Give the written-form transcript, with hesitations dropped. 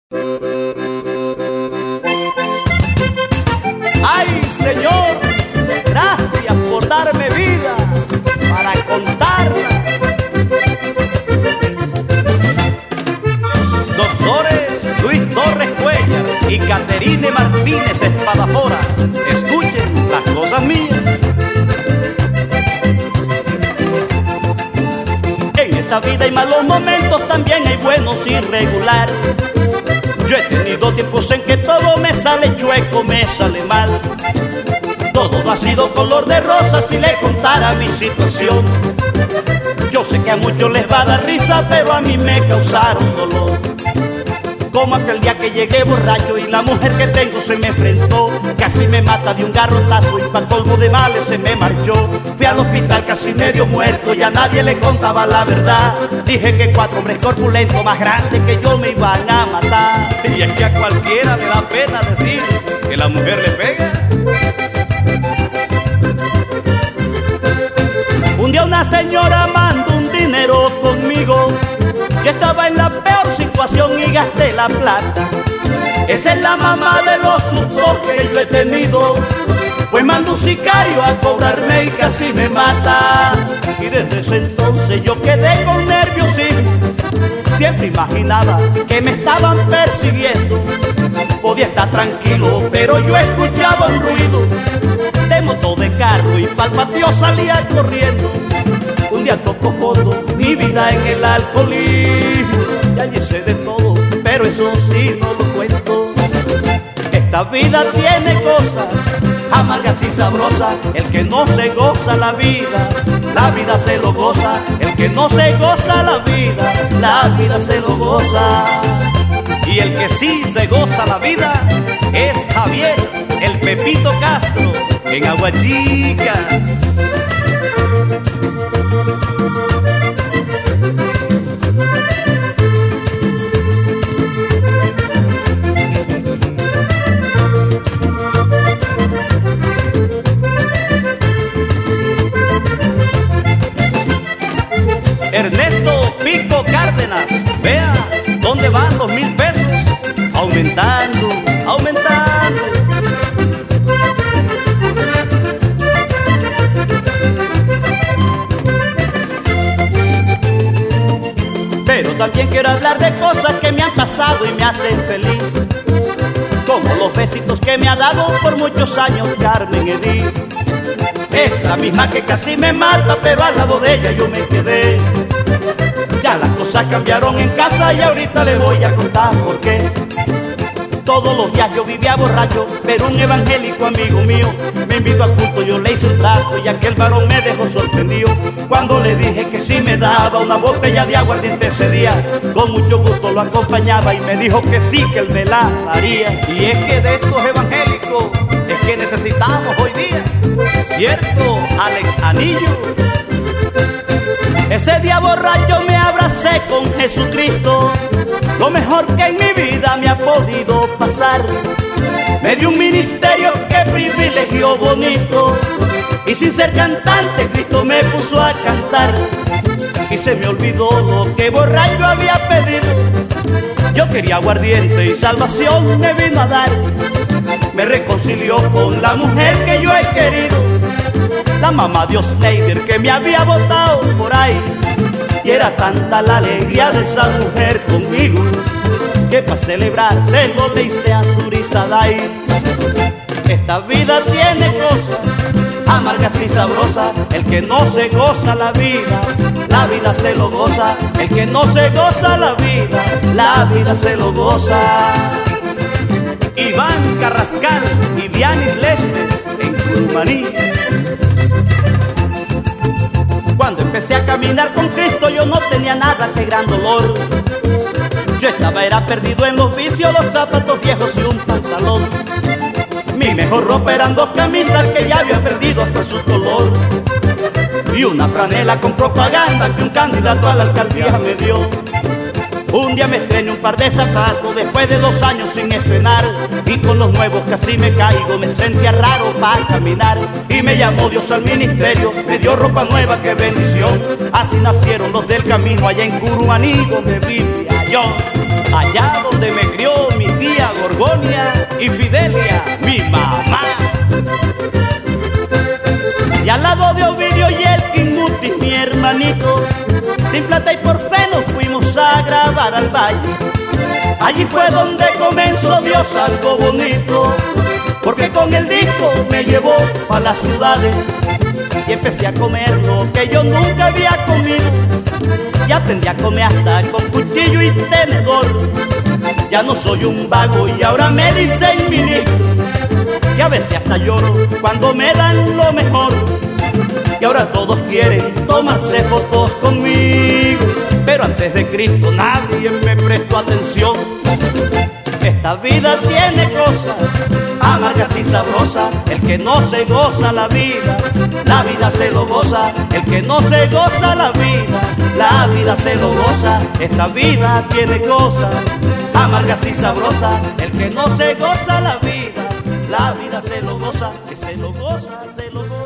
Ay, Señor, gracias por darme vida para contarla. Doctores Luis Torres Cuellar y Caterine Martínez Espadafora, escuchen las cosas mías. En esta vida hay malos momentos, también hay buenos y regular. Yo he tenido tiempos en que todo me sale chueco, me sale mal. Todo no ha sido color de rosa si le contara mi situación. Yo sé que a muchos les va a dar risa, pero a mí me causaron dolor. Como aquel día que llegué borracho y la mujer que tengo se me enfrentó. Casi me mata de un garrotazo y pa' colmo de males se me marchó. Fui al hospital casi medio muerto y a nadie le contaba la verdad. Dije que 4 hombres corpulentos más grandes que yo me iban a matar. Y es que a cualquiera le da pena decir que la mujer le pega. Un día una señora mandó un dinero conmigo. Yo estaba en la peor situación y gasté la plata. Esa es la mamá de los sustos que yo he tenido. Pues mandó un sicario a cobrarme y casi me mata. Y desde ese entonces yo quedé con nerviosismo. Siempre imaginaba que me estaban persiguiendo. Podía estar tranquilo, pero yo escuchaba un ruido de motor de carro y pa'l patio salía corriendo. Un día tocó fondo mi vida en el alcoholismo. Y allí sé de todo, pero eso sí no lo cuento. Esta vida tiene cosas amargas y sabrosas. El que no se goza la vida se lo goza. El que no se goza la vida se lo goza. Y el que sí se goza la vida es Javier, el Pepito Castro, en Aguachica. Ernesto Pico Cárdenas, vea dónde van los 1000 pesos, aumentando, aumentando. Pero también quiero hablar de cosas que me han pasado y me hacen feliz, como los besitos que me ha dado por muchos años Carmen Edith. Es la misma que casi me mata, pero al lado de ella yo me quedé. Ya las cosas cambiaron en casa y ahorita le voy a contar por qué. Todos los días yo vivía borracho, pero un evangélico amigo mío me invitó a culto, yo le hice un trato y aquel varón me dejó sorprendido. Cuando le dije que si me daba una botella de aguardiente ese día, con mucho gusto lo acompañaba y me dijo que sí, que él me la daría. Y es que de estos evangélicos es que necesitamos hoy día, ¿cierto, Alex Anillo? Ese día borracho me abracé con Jesucristo, lo mejor que en mi vida me ha podido pasar. Me dio un ministerio, qué privilegio bonito, y sin ser cantante Cristo me puso a cantar. Y se me olvidó lo que borracho había pedido. Yo quería aguardiente y salvación me vino a dar. Me reconcilió con la mujer que yo he querido, la mamá de Osneider que me había botado por ahí. Y era tanta la alegría de esa mujer conmigo, que para celebrarse lo le hice a Surisadai. Esta vida tiene cosas amargas y sabrosas. El que no se goza la vida se lo goza. El que no se goza la vida se lo goza. Iván Carrascal y Dianis Lesmes en Curumaní. Cuando empecé a caminar con Cristo yo no tenía nada que gran dolor. Yo era perdido en los vicios, los zapatos viejos y un pantalón. Mi mejor ropa eran 2 camisas que ya había perdido hasta su color, y una franela con propaganda que un candidato a la alcaldía me dio. Un día me estrené un par de zapatos después de 2 años sin estrenar, y con los nuevos casi me caigo, me sentía raro para caminar. Y me llamó Dios al ministerio, me dio ropa nueva, qué bendición. Así nacieron los del camino allá en Curumaní donde vivía yo, allá donde me crió Fidelia, mi mamá. Y al lado de Ovidio y el Mutis, mi hermanito, sin plata y por fe nos fuimos a grabar al valle. Allí fue donde comenzó Dios algo bonito, porque con el disco me llevó pa' las ciudades y empecé a comer lo que yo nunca había comido. Y aprendí a comer hasta con cuchillo y tenedor. Ya no soy un vago y ahora me dicen ministro, y a veces hasta lloro cuando me dan lo mejor. Y ahora todos quieren tomarse fotos conmigo, pero antes de Cristo nadie me prestó atención. Esta vida tiene cosas amargas y sabrosas. El que no se goza la vida se lo goza. El que no se goza la vida se lo goza. Esta vida tiene cosas amargas y sabrosas. El que no se goza la vida se lo goza. Que se lo goza, se lo goza.